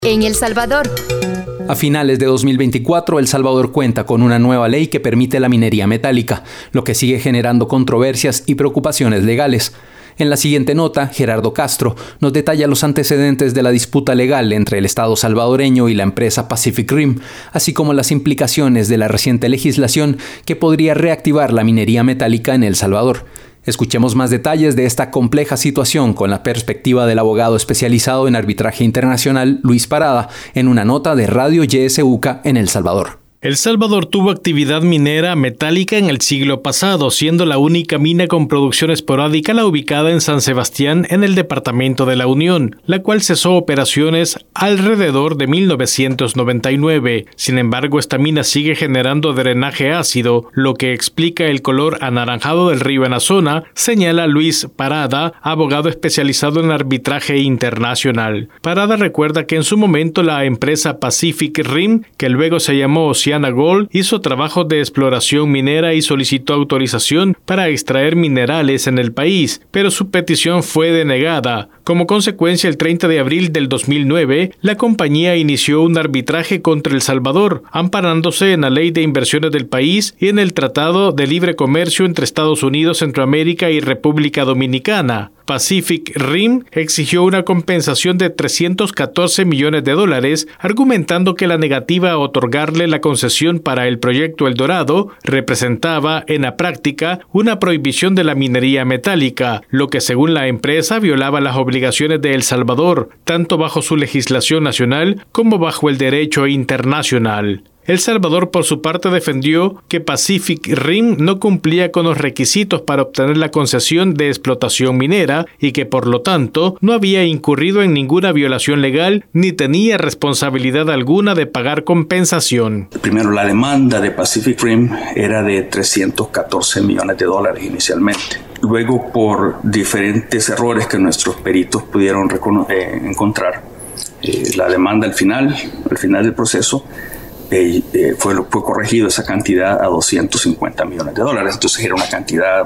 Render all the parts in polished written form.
En El Salvador. A finales de 2024, El Salvador cuenta con una nueva ley que permite la minería metálica, lo que sigue generando controversias y preocupaciones legales. En la siguiente nota, Gerardo Castro nos detalla los antecedentes de la disputa legal entre el Estado salvadoreño y la empresa Pacific Rim, así como las implicaciones de la reciente legislación que podría reactivar la minería metálica en El Salvador. Escuchemos más detalles de esta compleja situación con la perspectiva del abogado especializado en arbitraje internacional Luis Parada en una nota de Radio YSUCA en El Salvador. El Salvador tuvo actividad minera metálica en el siglo pasado, siendo la única mina con producción esporádica la ubicada en San Sebastián, en el departamento de la Unión, la cual cesó operaciones alrededor de 1999. Sin embargo, esta mina sigue generando drenaje ácido, lo que explica el color anaranjado del río en la zona, señala Luis Parada, abogado especializado en arbitraje internacional. Parada recuerda que en su momento la empresa Pacific Rim, que luego se llamó Oceana Gold, hizo trabajos de exploración minera y solicitó autorización para extraer minerales en el país, pero su petición fue denegada. Como consecuencia, el 30 de abril del 2009, la compañía inició un arbitraje contra El Salvador, amparándose en la Ley de Inversiones del país y en el Tratado de Libre Comercio entre Estados Unidos, Centroamérica y República Dominicana. Pacific Rim exigió una compensación de $314 millones, argumentando que la negativa a otorgarle la concesión para el proyecto El Dorado representaba, en la práctica, una prohibición de la minería metálica, lo que según la empresa violaba las obligaciones de El Salvador, tanto bajo su legislación nacional como bajo el derecho internacional. El Salvador, por su parte, defendió que Pacific Rim no cumplía con los requisitos para obtener la concesión de explotación minera y que, por lo tanto, no había incurrido en ninguna violación legal ni tenía responsabilidad alguna de pagar compensación. Primero, la demanda de Pacific Rim era de $314 millones inicialmente. Luego, por diferentes errores que nuestros peritos pudieron encontrar, la demanda al final del proceso, fue corregido esa cantidad a $250 millones. Entonces era una cantidad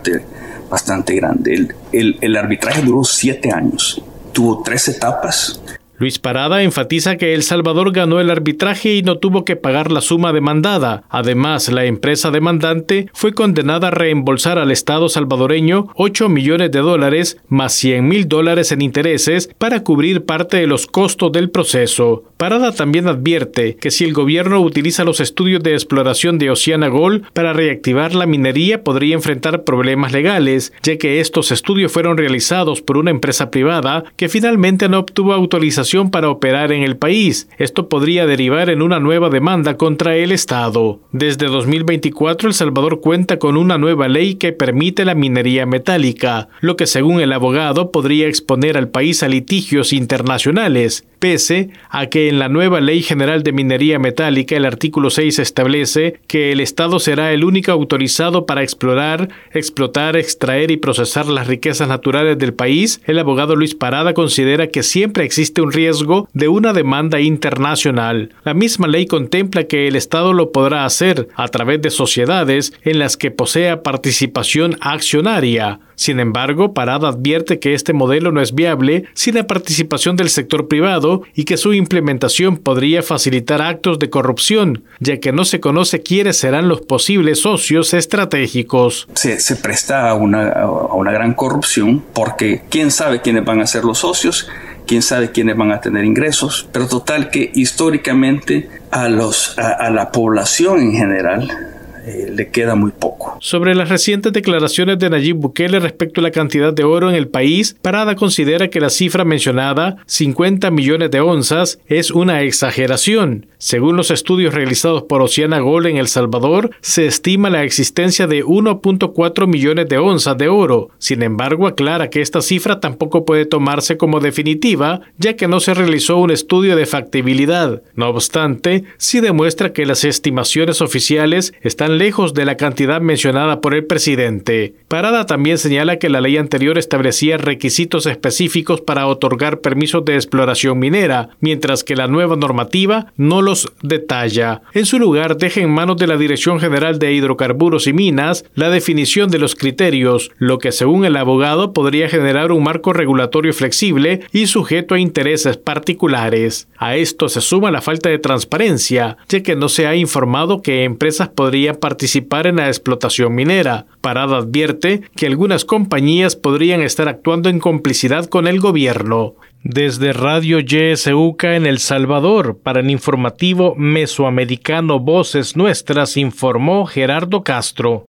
bastante grande. El arbitraje duró 7 años, tuvo 3 etapas. Luis Parada enfatiza que El Salvador ganó el arbitraje y no tuvo que pagar la suma demandada. Además, la empresa demandante fue condenada a reembolsar al Estado salvadoreño $8 millones más $100,000 en intereses para cubrir parte de los costos del proceso. Parada también advierte que si el gobierno utiliza los estudios de exploración de Oceana Gold para reactivar la minería, podría enfrentar problemas legales, ya que estos estudios fueron realizados por una empresa privada que finalmente no obtuvo autorización para operar en el país. Esto podría derivar en una nueva demanda contra el Estado. Desde 2024, El Salvador cuenta con una nueva ley que permite la minería metálica, lo que según el abogado podría exponer al país a litigios internacionales, pese a que en la nueva Ley General de Minería Metálica el artículo 6 establece que el Estado será el único autorizado para explorar, explotar, extraer y procesar las riquezas naturales del país. El abogado Luis Parada considera que siempre existe un riesgo de una demanda internacional. La misma ley contempla que el Estado lo podrá hacer a través de sociedades en las que posea participación accionaria. Sin embargo, Parada advierte que este modelo no es viable sin la participación del sector privado y que su implementación podría facilitar actos de corrupción, ya que no se conoce quiénes serán los posibles socios estratégicos. Se presta a una gran corrupción porque quién sabe quiénes van a ser los socios, quién sabe quiénes van a tener ingresos, pero total que históricamente a la población en general le queda muy poco. Sobre las recientes declaraciones de Nayib Bukele respecto a la cantidad de oro en el país, Parada considera que la cifra mencionada, 50 millones de onzas, es una exageración. Según los estudios realizados por Oceana Gold en El Salvador, se estima la existencia de 1.4 millones de onzas de oro. Sin embargo, aclara que esta cifra tampoco puede tomarse como definitiva, ya que no se realizó un estudio de factibilidad. No obstante, sí demuestra que las estimaciones oficiales están están lejos de la cantidad mencionada por el presidente. Parada también señala que la ley anterior establecía requisitos específicos para otorgar permisos de exploración minera, mientras que la nueva normativa no los detalla. En su lugar, deja en manos de la Dirección General de Hidrocarburos y Minas la definición de los criterios, lo que según el abogado podría generar un marco regulatorio flexible y sujeto a intereses particulares. A esto se suma la falta de transparencia, ya que no se ha informado que empresas podrían participar en la explotación minera. Parada advierte que algunas compañías podrían estar actuando en complicidad con el gobierno. Desde Radio YSUCA en El Salvador, para el informativo mesoamericano Voces Nuestras, informó Gerardo Castro.